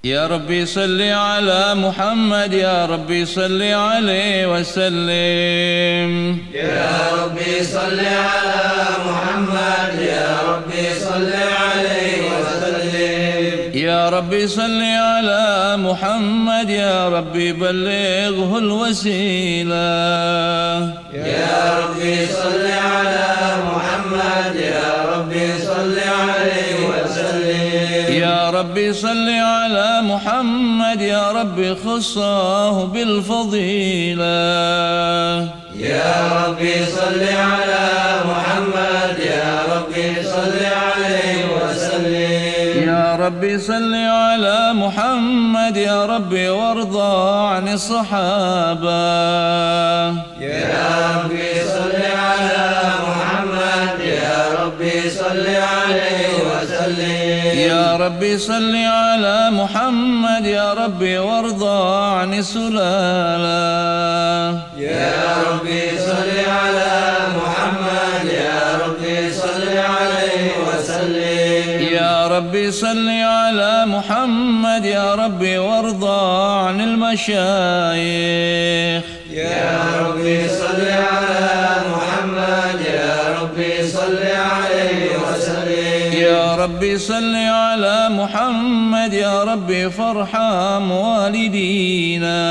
يا ربي صل على محمد يا ربي صل عليه وسلم. يا ربي صل على محمد يا ربي صل عليه وسلم. يا ربي صل على محمد يا ربي بلغه الوسيلة. يا ربي صل على محمد يا ربي صل عليه وسلم. يا ربي صل على محمد يا ربي خصه بالفضيلة. يا ربي صل على محمد يا ربي صل عليه وسلم. يا ربي صل على محمد يا ربي وارضى عن الصحابة. يا ربي صل على محمد يا ربي صل عليه وسلم. يا ربي صل على محمد يا ربي وارضى عن السلالة. يا ربي صل على محمد يا ربي صل عليه وسلم. يا ربي صل على محمد يا ربي وارضى عن المشايخ. يا ربي صل على محمد يا ربي صل عليه وسلم. يا ربي صل على محمد يا ربي فارحم والدينا.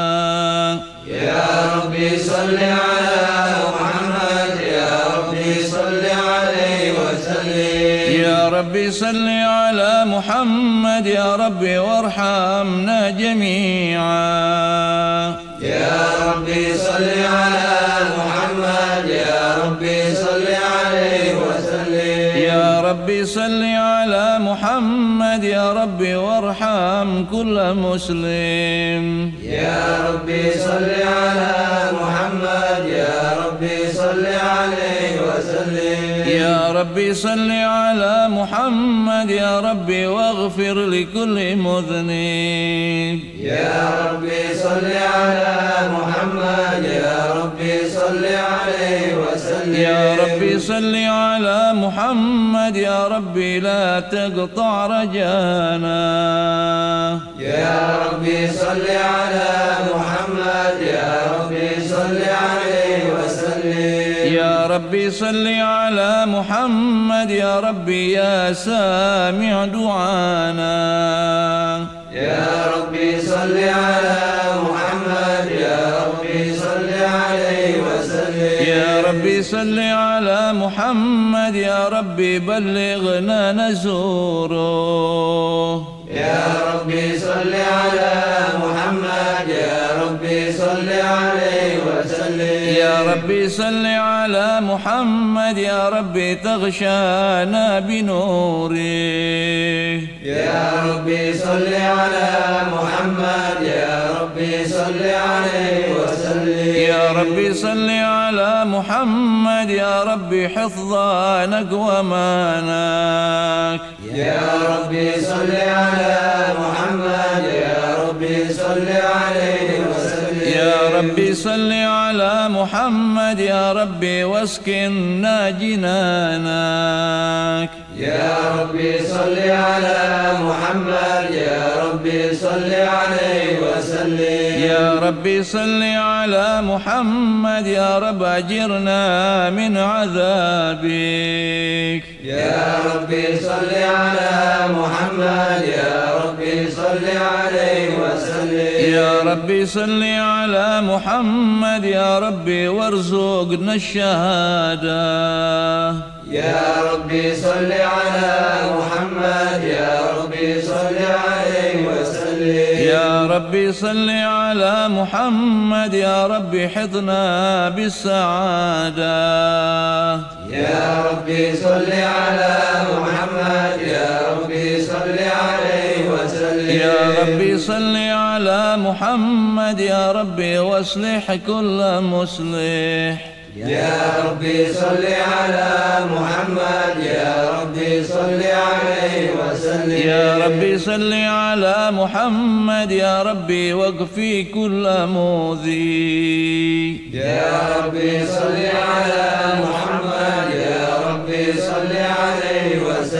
يا ربي صل على محمد يا ربي صل عليه وسلم. يا ربي صل على محمد يا ربي وارحمنا جميعا. يا ربي صل على محمد يا ربي صل عليه وسلم. يا ربي صل على محمد يا ربي وارحم كل مسلم. يا ربي صل على محمد يا ربي صل عليه وسلم. يا ربي صل على محمد يا ربي واغفر لكل مذنب. يا ربي صل على محمد يا ربي صل عليه وسلم. يا ربي صل على محمد يا ربي لا تقطع رجانا. يا ربي صل على محمد يا ربي صل عليه وسلم. يا ربي صل على محمد يا ربي يا سامع دعانا. يا ربي صل على محمد يا ربي صل عليه وسلم. يا ربي صل على محمد يا ربي بلغنا نزوره. يا ربي صل على محمد يا ربي صل عليه وسلم. يا ربي صل على محمد يا ربي تغشانا بنوره. يا ربي صل على محمد يا ربي صل عليه وسلم. يا ربي صل على محمد يا ربي حفظانك ومانك. يا ربي صل على محمد يا ربي صل عليه وسلم. يا ربي صل على محمد يا ربي واسكننا جنانك. يا ربي صل على محمد يا ربي صل عليه وسلم. يا ربي صل على محمد يا رب أجرنا من عذابك. يا ربي صل على محمد يا ربي صل عليه وسلم. يا ربي صل على محمد يا ربي وارزقنا الشهادة. يا ربي صل على محمد يا ربي صل عليه وسلم. يا ربي صل على محمد يا ربي حضنا بالسعادة. يا ربي صل على محمد يا ربي صل عليه وسلم. يا ربي صل على محمد يا ربي واصلح كل مصلح. يا ربي صل على محمد يا ربي صل عليه وسلم. يا ربي صل على محمد يا ربي واكفي كل مؤذي. يا ربي صل على محمد يا ربي صل عليه وسلم.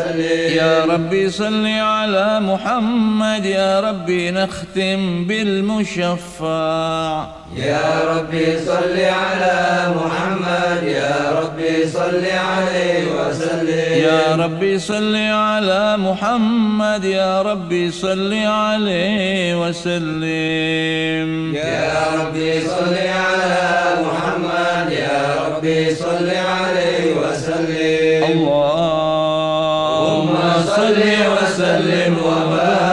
وسلم يا ربي صل على محمد يا ربي نختم بالمشفع يا ربي صل على محمد يا ربي صل عليه وسلم يا ربي صل على محمد يا ربي صل عليه وسلم يا ربي صل على محمد يا ربي صل عليه وسلم اللهم صل وسلم وبارك